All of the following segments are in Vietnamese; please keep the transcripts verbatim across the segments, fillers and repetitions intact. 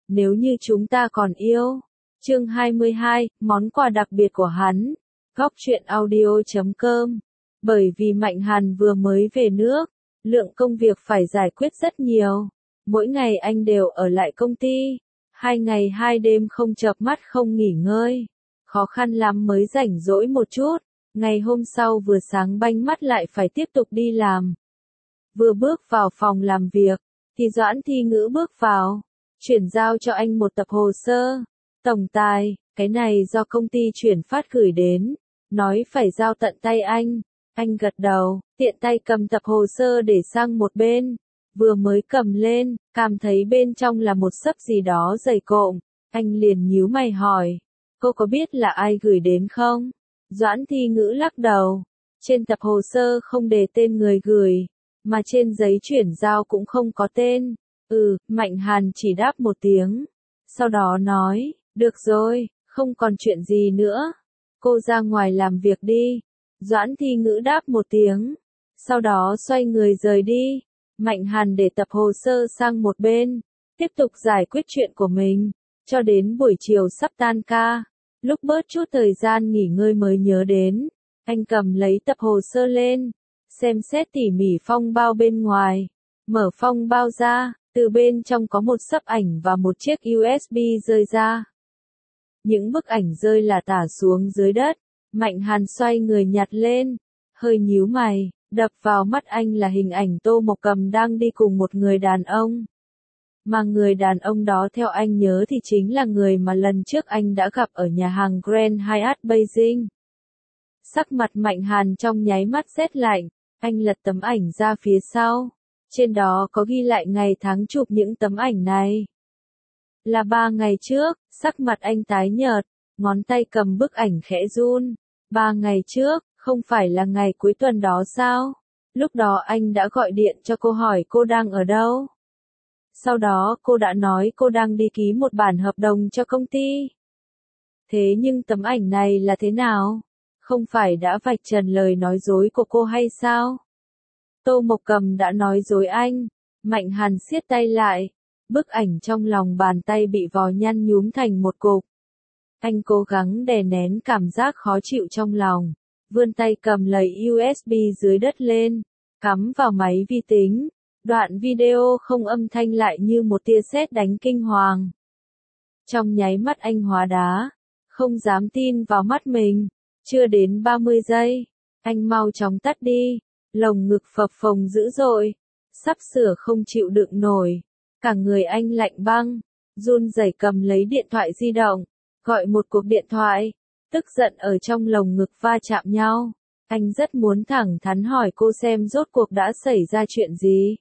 nếu như chúng ta còn yêu. Chương hai mươi hai, món quà đặc biệt của hắn. Góc truyện audio chấm com. Bởi vì Mạnh Hàn vừa mới về nước, lượng công việc phải giải quyết rất nhiều. Mỗi ngày anh đều ở lại công ty, hai ngày hai đêm không chợp mắt không nghỉ ngơi. Khó khăn lắm mới rảnh rỗi một chút, ngày hôm sau vừa sáng banh mắt lại phải tiếp tục đi làm. Vừa bước vào phòng làm việc, thì Doãn Thi Ngữ bước vào, chuyển giao cho anh một tập hồ sơ. Tổng tài, cái này do công ty chuyển phát gửi đến, nói phải giao tận tay anh. Anh gật đầu, tiện tay cầm tập hồ sơ để sang một bên. Vừa mới cầm lên, cảm thấy bên trong là một xấp gì đó dày cộm. Anh liền nhíu mày hỏi, cô có biết là ai gửi đến không? Doãn Thi Ngữ lắc đầu, trên tập hồ sơ không đề tên người gửi, mà trên giấy chuyển giao cũng không có tên. Ừ, Mạnh Hàn chỉ đáp một tiếng, sau đó nói, được rồi, không còn chuyện gì nữa, cô ra ngoài làm việc đi. Doãn Thi Ngữ đáp một tiếng, sau đó xoay người rời đi. Mạnh Hàn để tập hồ sơ sang một bên, tiếp tục giải quyết chuyện của mình, cho đến buổi chiều sắp tan ca. Lúc bớt chút thời gian nghỉ ngơi mới nhớ đến, anh cầm lấy tập hồ sơ lên, xem xét tỉ mỉ phong bao bên ngoài. Mở phong bao ra, từ bên trong có một xấp ảnh và một chiếc u ét bê rơi ra. Những bức ảnh rơi là tả xuống dưới đất. Mạnh Hàn xoay người nhặt lên, hơi nhíu mày, đập vào mắt anh là hình ảnh Tô Mộc Cầm đang đi cùng một người đàn ông. Mà người đàn ông đó theo anh nhớ thì chính là người mà lần trước anh đã gặp ở nhà hàng Grand Hyatt Beijing. Sắc mặt Mạnh Hàn trong nháy mắt rét lạnh, anh lật tấm ảnh ra phía sau. Trên đó có ghi lại ngày tháng chụp những tấm ảnh này. Là ba ngày trước, sắc mặt anh tái nhợt, ngón tay cầm bức ảnh khẽ run. Ba ngày trước, không phải là ngày cuối tuần đó sao? Lúc đó anh đã gọi điện cho cô hỏi cô đang ở đâu. Sau đó cô đã nói cô đang đi ký một bản hợp đồng cho công ty. Thế nhưng tấm ảnh này là thế nào? Không phải đã vạch trần lời nói dối của cô hay sao? Tô Mộc Cầm đã nói dối anh. Mạnh Hàn siết tay lại. Bức ảnh trong lòng bàn tay bị vò nhăn nhúm thành một cục. Anh cố gắng đè nén cảm giác khó chịu trong lòng, vươn tay cầm lấy u ét bê dưới đất lên, cắm vào máy vi tính. Đoạn video không âm thanh lại như một tia sét đánh kinh hoàng. Trong nháy mắt anh hóa đá, không dám tin vào mắt mình. Chưa đến ba mươi giây, anh mau chóng tắt đi, lồng ngực phập phồng dữ dội, sắp sửa không chịu đựng nổi. Cả người anh lạnh băng, run rẩy cầm lấy điện thoại di động, gọi một cuộc điện thoại, tức giận ở trong lồng ngực va chạm nhau. Anh rất muốn thẳng thắn hỏi cô xem rốt cuộc đã xảy ra chuyện gì.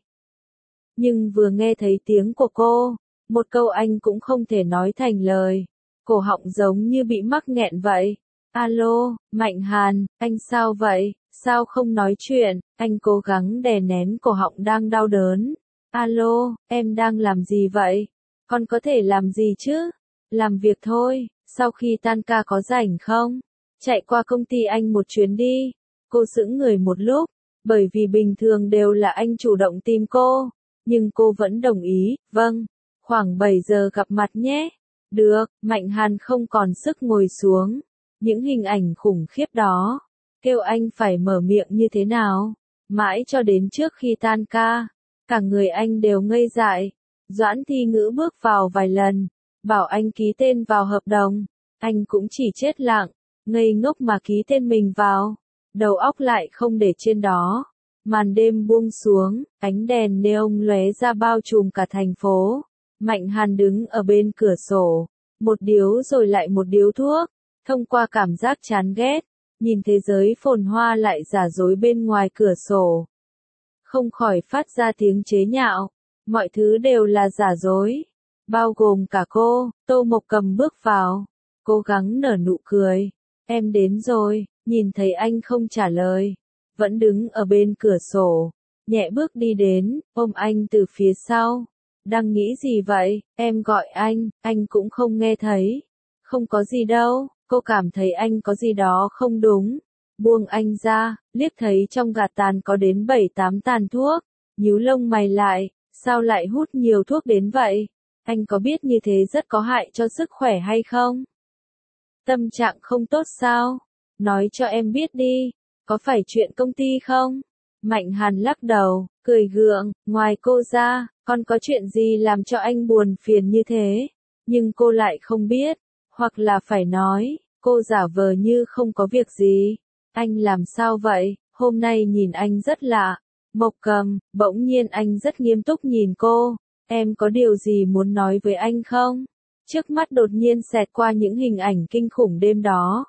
Nhưng vừa nghe thấy tiếng của cô, một câu anh cũng không thể nói thành lời. Cổ họng giống như bị mắc nghẹn vậy. Alo, Mạnh Hàn, anh sao vậy? Sao không nói chuyện? Anh cố gắng đè nén cổ họng đang đau đớn. Alo, em đang làm gì vậy? Con có thể làm gì chứ? Làm việc thôi, sau khi tan ca có rảnh không? Chạy qua công ty anh một chuyến đi. Cô sững người một lúc, bởi vì bình thường đều là anh chủ động tìm cô, nhưng cô vẫn đồng ý. Vâng, khoảng bảy giờ gặp mặt nhé. Được, Mạnh Hàn không còn sức ngồi xuống. Những hình ảnh khủng khiếp đó, kêu anh phải mở miệng như thế nào? Mãi cho đến trước khi tan ca, cả người anh đều ngây dại. Doãn Thi Ngữ bước vào vài lần, bảo anh ký tên vào hợp đồng, anh cũng chỉ chết lặng, ngây ngốc mà ký tên mình vào, đầu óc lại không để trên đó. Màn đêm buông xuống, ánh đèn neon lóe ra bao trùm cả thành phố. Mạnh Hàn đứng ở bên cửa sổ, một điếu rồi lại một điếu thuốc, thông qua cảm giác chán ghét, nhìn thế giới phồn hoa lại giả dối bên ngoài cửa sổ. Không khỏi phát ra tiếng chế nhạo, mọi thứ đều là giả dối, bao gồm cả cô. Tô Mộc Cầm bước vào, cố gắng nở nụ cười. Em đến rồi. Nhìn thấy anh không trả lời, vẫn đứng ở bên cửa sổ, nhẹ bước đi đến, ôm anh từ phía sau. Đang nghĩ gì vậy? Em gọi anh, anh cũng không nghe thấy. Không có gì đâu, cô cảm thấy anh có gì đó không đúng. Buông anh ra, liếc thấy trong gạt tàn có đến bảy tám tàn thuốc, nhíu lông mày lại, sao lại hút nhiều thuốc đến vậy? Anh có biết như thế rất có hại cho sức khỏe hay không? Tâm trạng không tốt sao? Nói cho em biết đi, có phải chuyện công ty không? Mạnh Hàn lắc đầu, cười gượng, ngoài cô ra, còn có chuyện gì làm cho anh buồn phiền như thế? Nhưng cô lại không biết, hoặc là phải nói, cô giả vờ như không có việc gì. Anh làm sao vậy? Hôm nay nhìn anh rất lạ. Mộc Cầm, bỗng nhiên anh rất nghiêm túc nhìn cô. Em có điều gì muốn nói với anh không? Trước mắt đột nhiên xẹt qua những hình ảnh kinh khủng đêm đó.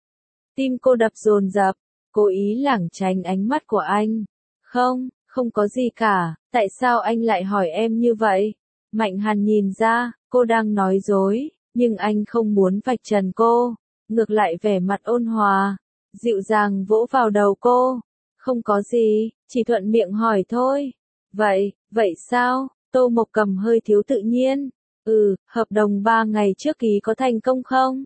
Tim cô đập dồn dập, cố ý lảng tránh ánh mắt của anh. Không, không có gì cả, tại sao anh lại hỏi em như vậy? Mạnh Hàn nhìn ra, cô đang nói dối, nhưng anh không muốn vạch trần cô. Ngược lại vẻ mặt ôn hòa, dịu dàng vỗ vào đầu cô. Không có gì, chỉ thuận miệng hỏi thôi. Vậy, vậy sao? Tô Mộc Cầm hơi thiếu tự nhiên. Ừ, hợp đồng ba ngày trước ký có thành công không?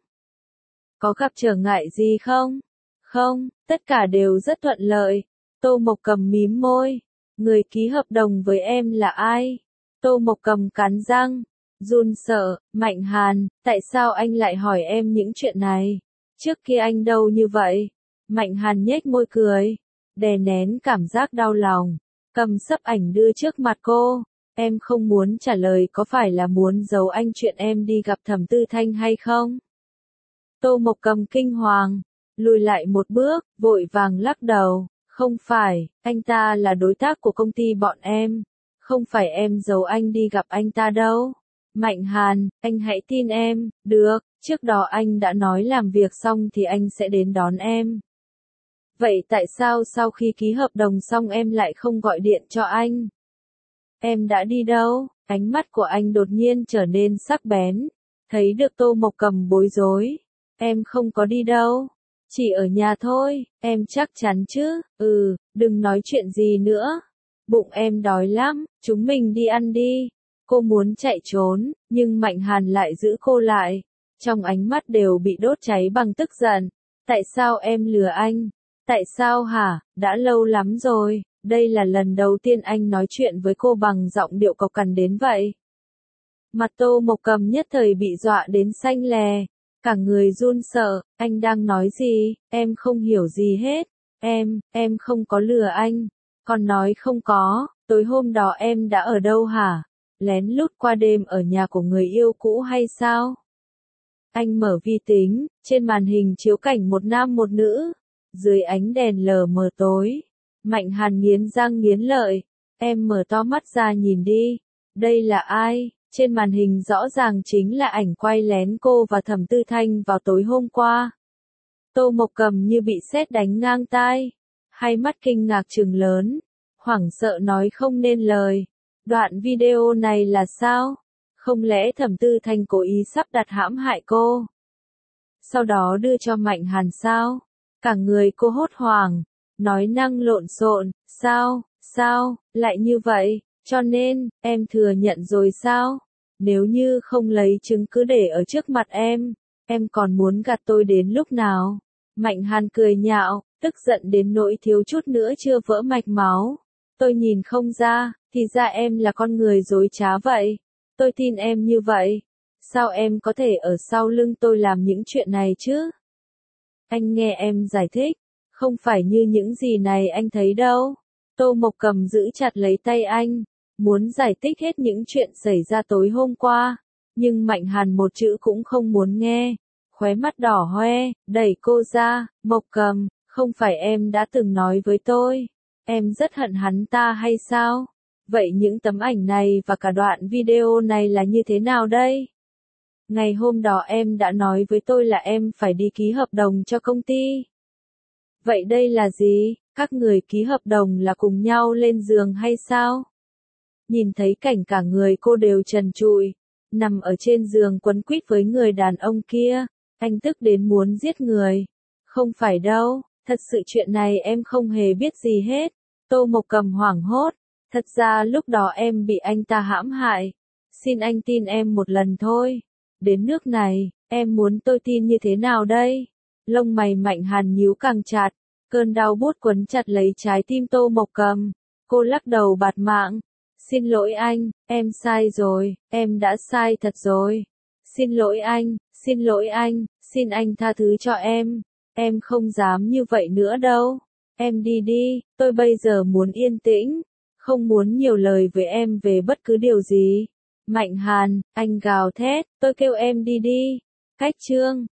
Có gặp trở ngại gì không? Không, tất cả đều rất thuận lợi. Tô Mộc Cầm mím môi. Người ký hợp đồng với em là ai? Tô Mộc Cầm cắn răng. Run sợ, Mạnh Hàn, tại sao anh lại hỏi em những chuyện này? Trước kia anh đâu như vậy? Mạnh Hàn nhếch môi cười. Đè nén cảm giác đau lòng. Cầm sấp ảnh đưa trước mặt cô. Em không muốn trả lời có phải là muốn giấu anh chuyện em đi gặp Thẩm Tư Thanh hay không? Tô Mộc Cầm kinh hoàng, lùi lại một bước, vội vàng lắc đầu. Không phải, anh ta là đối tác của công ty bọn em. Không phải em giấu anh đi gặp anh ta đâu. Mạnh Hàn, anh hãy tin em, được, trước đó anh đã nói làm việc xong thì anh sẽ đến đón em. Vậy tại sao sau khi ký hợp đồng xong em lại không gọi điện cho anh? Em đã đi đâu? Ánh mắt của anh đột nhiên trở nên sắc bén. Thấy được Tô Mộc Cầm bối rối. Em không có đi đâu. Chỉ ở nhà thôi, em chắc chắn chứ? Ừ, đừng nói chuyện gì nữa. Bụng em đói lắm, chúng mình đi ăn đi. Cô muốn chạy trốn, nhưng Mạnh Hàn lại giữ cô lại. Trong ánh mắt đều bị đốt cháy bằng tức giận. Tại sao em lừa anh? Tại sao hả? Đã lâu lắm rồi, đây là lần đầu tiên anh nói chuyện với cô bằng giọng điệu cộc cằn đến vậy. Mặt Tô Mộc Cầm nhất thời bị dọa đến xanh lè. Cả người run sợ, anh đang nói gì? Em không hiểu gì hết. Em, em không có lừa anh. Còn nói không có, tối hôm đó em đã ở đâu hả? Lén lút qua đêm ở nhà của người yêu cũ hay sao? Anh mở vi tính, trên màn hình chiếu cảnh một nam một nữ. Dưới ánh đèn lờ mờ tối. Mạnh Hàn nghiến răng nghiến lợi. Em mở to mắt ra nhìn đi. Đây là ai? Trên màn hình rõ ràng chính là ảnh quay lén cô và Thẩm Tư Thanh vào tối hôm qua. Tô Mộc Cầm như bị sét đánh ngang tai. Hai mắt kinh ngạc trừng lớn. Hoảng sợ nói không nên lời. Đoạn video này là sao? Không lẽ Thẩm Tư Thanh cố ý sắp đặt hãm hại cô? Sau đó đưa cho Mạnh Hàn sao? Cả người cô hốt hoảng. Nói năng lộn xộn. Sao, sao, lại như vậy? Cho nên, em thừa nhận rồi sao? Nếu như không lấy chứng cứ để ở trước mặt em, em còn muốn gạt tôi đến lúc nào? Mạnh Hàn cười nhạo, tức giận đến nỗi thiếu chút nữa chưa vỡ mạch máu. Tôi nhìn không ra, thì ra em là con người dối trá vậy. Tôi tin em như vậy. Sao em có thể ở sau lưng tôi làm những chuyện này chứ? Anh nghe em giải thích, không phải như những gì này anh thấy đâu. Tô Mộc Cầm giữ chặt lấy tay anh, muốn giải thích hết những chuyện xảy ra tối hôm qua, nhưng Mạnh Hàn một chữ cũng không muốn nghe. Khóe mắt đỏ hoe, đẩy cô ra. Mộc Cầm, không phải em đã từng nói với tôi, em rất hận hắn ta hay sao? Vậy những tấm ảnh này và cả đoạn video này là như thế nào đây? Ngày hôm đó em đã nói với tôi là em phải đi ký hợp đồng cho công ty. Vậy đây là gì? Các người ký hợp đồng là cùng nhau lên giường hay sao? Nhìn thấy cảnh cả người cô đều trần trụi, nằm ở trên giường quấn quýt với người đàn ông kia, anh tức đến muốn giết người. Không phải đâu, thật sự chuyện này em không hề biết gì hết. Tô Mộc Cầm hoảng hốt, thật ra lúc đó em bị anh ta hãm hại. Xin anh tin em một lần thôi. Đến nước này, em muốn tôi tin như thế nào đây? Lông mày Mạnh Hàn nhíu càng chặt, cơn đau buốt quấn chặt lấy trái tim Tô Mộc Cầm. Cô lắc đầu bạt mạng. Xin lỗi anh, em sai rồi, em đã sai thật rồi. Xin lỗi anh, xin lỗi anh, xin anh tha thứ cho em. Em không dám như vậy nữa đâu. Em đi đi, tôi bây giờ muốn yên tĩnh, không muốn nhiều lời với em về bất cứ điều gì. Mạnh Hàn, anh gào thét, tôi kêu em đi đi. Cách chương